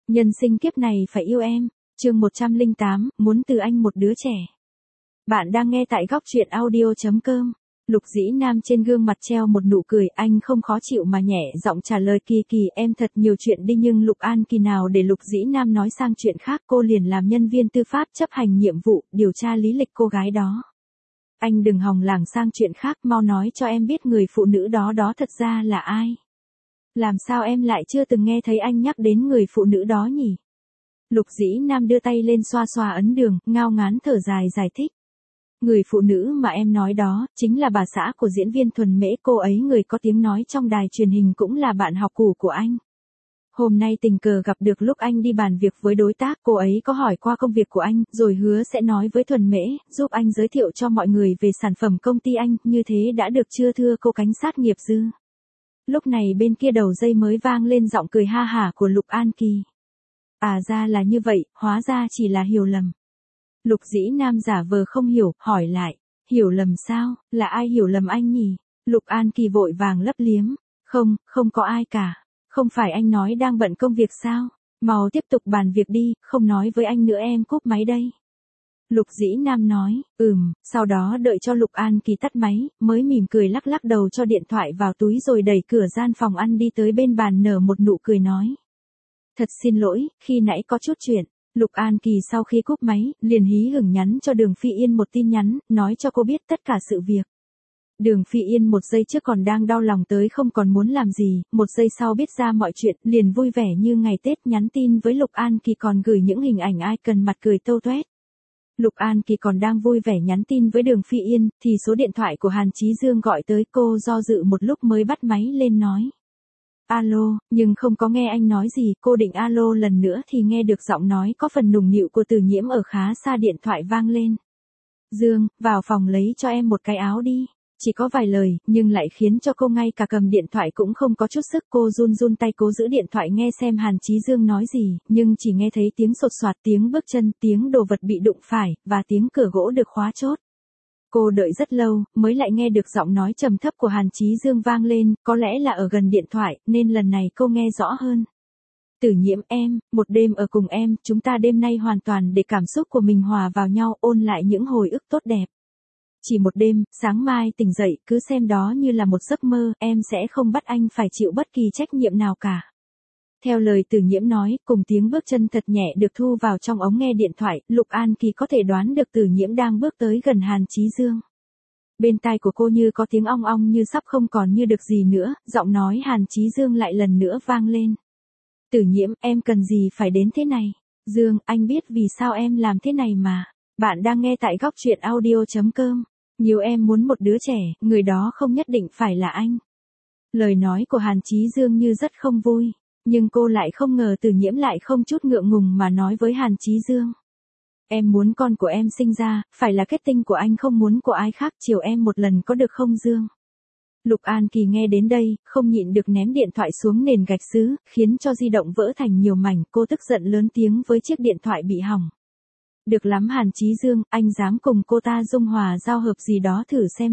Nhân sinh kiếp này phải yêu em. Chương 108, muốn từ anh một đứa trẻ. Bạn đang nghe tại góc truyện audio.com. Lục Dĩ Nam trên gương mặt treo một nụ cười, anh không khó chịu mà nhẹ giọng trả lời Kỳ Kỳ, em thật nhiều chuyện đi, nhưng Lục An Kỳ nào để Lục Dĩ Nam nói sang chuyện khác, cô liền làm nhân viên tư pháp chấp hành nhiệm vụ, điều tra lý lịch cô gái đó. Anh đừng hòng lảng sang chuyện khác, mau nói cho em biết người phụ nữ đó thật ra là ai. Làm sao em lại chưa từng nghe thấy anh nhắc đến người phụ nữ đó nhỉ? Lục Dĩ Nam đưa tay lên xoa xoa ấn đường, ngao ngán thở dài giải thích. Người phụ nữ mà em nói đó, chính là bà xã của diễn viên Thuần Mễ, cô ấy người có tiếng nói trong đài truyền hình, cũng là bạn học cũ của anh. Hôm nay tình cờ gặp được lúc anh đi bàn việc với đối tác, cô ấy có hỏi qua công việc của anh, rồi hứa sẽ nói với Thuần Mễ, giúp anh giới thiệu cho mọi người về sản phẩm công ty anh, như thế đã được chưa thưa cô cảnh sát nghiệp dư? Lúc này bên kia đầu dây mới vang lên giọng cười ha hả của Lục An Kỳ. À ra là như vậy, hóa ra chỉ là hiểu lầm. Lục Dĩ Nam giả vờ không hiểu, hỏi lại, hiểu lầm sao, là ai hiểu lầm anh nhỉ? Lục An Kỳ vội vàng lấp liếm, không có ai cả, không phải anh nói đang bận công việc sao, mau tiếp tục bàn việc đi, không nói với anh nữa, em cúp máy đây. Lục Dĩ Nam nói, sau đó đợi cho Lục An Kỳ tắt máy, mới mỉm cười lắc lắc đầu cho điện thoại vào túi rồi đẩy cửa gian phòng ăn đi tới bên bàn nở một nụ cười nói. Thật xin lỗi, khi nãy có chút chuyện. Lục An Kỳ sau khi cúp máy, liền hí hửng nhắn cho Đường Phi Yên một tin nhắn, nói cho cô biết tất cả sự việc. Đường Phi Yên một giây trước còn đang đau lòng tới không còn muốn làm gì, một giây sau biết ra mọi chuyện, liền vui vẻ như ngày Tết, nhắn tin với Lục An Kỳ còn gửi những hình ảnh ai cần mặt cười tâu tuét. Lục An Kỳ còn đang vui vẻ nhắn tin với Đường Phi Yên, thì số điện thoại của Hàn Chí Dương gọi tới, cô do dự một lúc mới bắt máy lên nói. Alo, nhưng không có nghe anh nói gì, cô định alo lần nữa thì nghe được giọng nói có phần nùng nịu của Từ Nhiễm ở khá xa điện thoại vang lên. Dương, vào phòng lấy cho em một cái áo đi. Chỉ có vài lời, nhưng lại khiến cho cô ngay cả cầm điện thoại cũng không có chút sức, cô run tay cố giữ điện thoại nghe xem Hàn Chí Dương nói gì, nhưng chỉ nghe thấy tiếng sột soạt, tiếng bước chân, tiếng đồ vật bị đụng phải, và tiếng cửa gỗ được khóa chốt. Cô đợi rất lâu, mới lại nghe được giọng nói trầm thấp của Hàn Chí Dương vang lên, có lẽ là ở gần điện thoại, nên lần này cô nghe rõ hơn. Tử Nhiễm em, một đêm ở cùng em, chúng ta đêm nay hoàn toàn để cảm xúc của mình hòa vào nhau, ôn lại những hồi ức tốt đẹp. Chỉ một đêm, sáng mai tỉnh dậy, cứ xem đó như là một giấc mơ, em sẽ không bắt anh phải chịu bất kỳ trách nhiệm nào cả. Theo lời Tử Nhiễm nói, cùng tiếng bước chân thật nhẹ được thu vào trong ống nghe điện thoại, Lục An Kỳ có thể đoán được Tử Nhiễm đang bước tới gần Hàn Chí Dương. Bên tai của cô như có tiếng ong ong như sắp không còn như được gì nữa, giọng nói Hàn Chí Dương lại lần nữa vang lên. Tử Nhiễm, em cần gì phải đến thế này? Dương, anh biết vì sao em làm thế này mà. Bạn đang nghe tại góc truyện audio.com. Nhiều em muốn một đứa trẻ, người đó không nhất định phải là anh. Lời nói của Hàn Chí Dương như rất không vui. Nhưng cô lại không ngờ Tử Nhiễm lại không chút ngượng ngùng mà nói với Hàn Chí Dương. Em muốn con của em sinh ra, phải là kết tinh của anh, không muốn của ai khác, chiều em một lần có được không Dương? Lục An Kỳ nghe đến đây, không nhịn được ném điện thoại xuống nền gạch sứ, khiến cho di động vỡ thành nhiều mảnh, cô tức giận lớn tiếng với chiếc điện thoại bị hỏng. Được lắm Hàn Chí Dương, anh dám cùng cô ta dung hòa giao hợp gì đó thử xem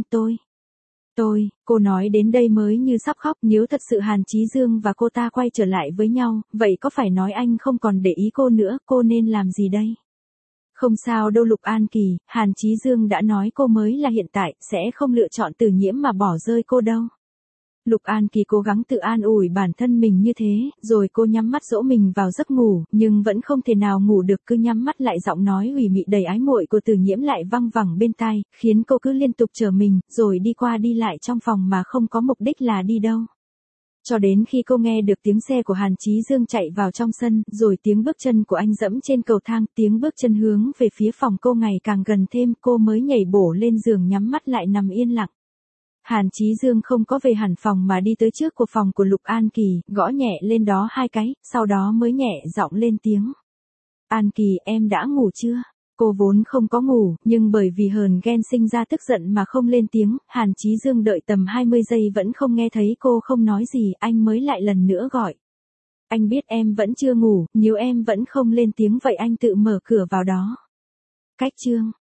cô nói đến đây mới như sắp khóc, nếu thật sự Hàn Chí Dương và cô ta quay trở lại với nhau, vậy có phải nói anh không còn để ý cô nữa, cô nên làm gì đây? Không sao đâu Lục An Kỳ, Hàn Chí Dương đã nói cô mới là hiện tại, sẽ không lựa chọn Tử Nhiễm mà bỏ rơi cô đâu. Lục An Kỳ cố gắng tự an ủi bản thân mình như thế, rồi cô nhắm mắt dỗ mình vào giấc ngủ, nhưng vẫn không thể nào ngủ được, cứ nhắm mắt lại giọng nói ủy mị đầy ái muội của Tử Nhiễm lại văng vẳng bên tai, khiến cô cứ liên tục chờ mình, rồi đi qua đi lại trong phòng mà không có mục đích là đi đâu. Cho đến khi cô nghe được tiếng xe của Hàn Chí Dương chạy vào trong sân, rồi tiếng bước chân của anh dẫm trên cầu thang, tiếng bước chân hướng về phía phòng cô ngày càng gần thêm, cô mới nhảy bổ lên giường nhắm mắt lại nằm yên lặng. Hàn Chí Dương không có về hẳn phòng mà đi tới trước của phòng của Lục An Kỳ, gõ nhẹ lên đó 2 cái, sau đó mới nhẹ giọng lên tiếng. An Kỳ, em đã ngủ chưa? Cô vốn không có ngủ, nhưng bởi vì hờn ghen sinh ra tức giận mà không lên tiếng, Hàn Chí Dương đợi tầm 20 giây vẫn không nghe thấy cô không nói gì, anh mới lại lần nữa gọi. Anh biết em vẫn chưa ngủ, nếu em vẫn không lên tiếng vậy anh tự mở cửa vào đó. Cách chương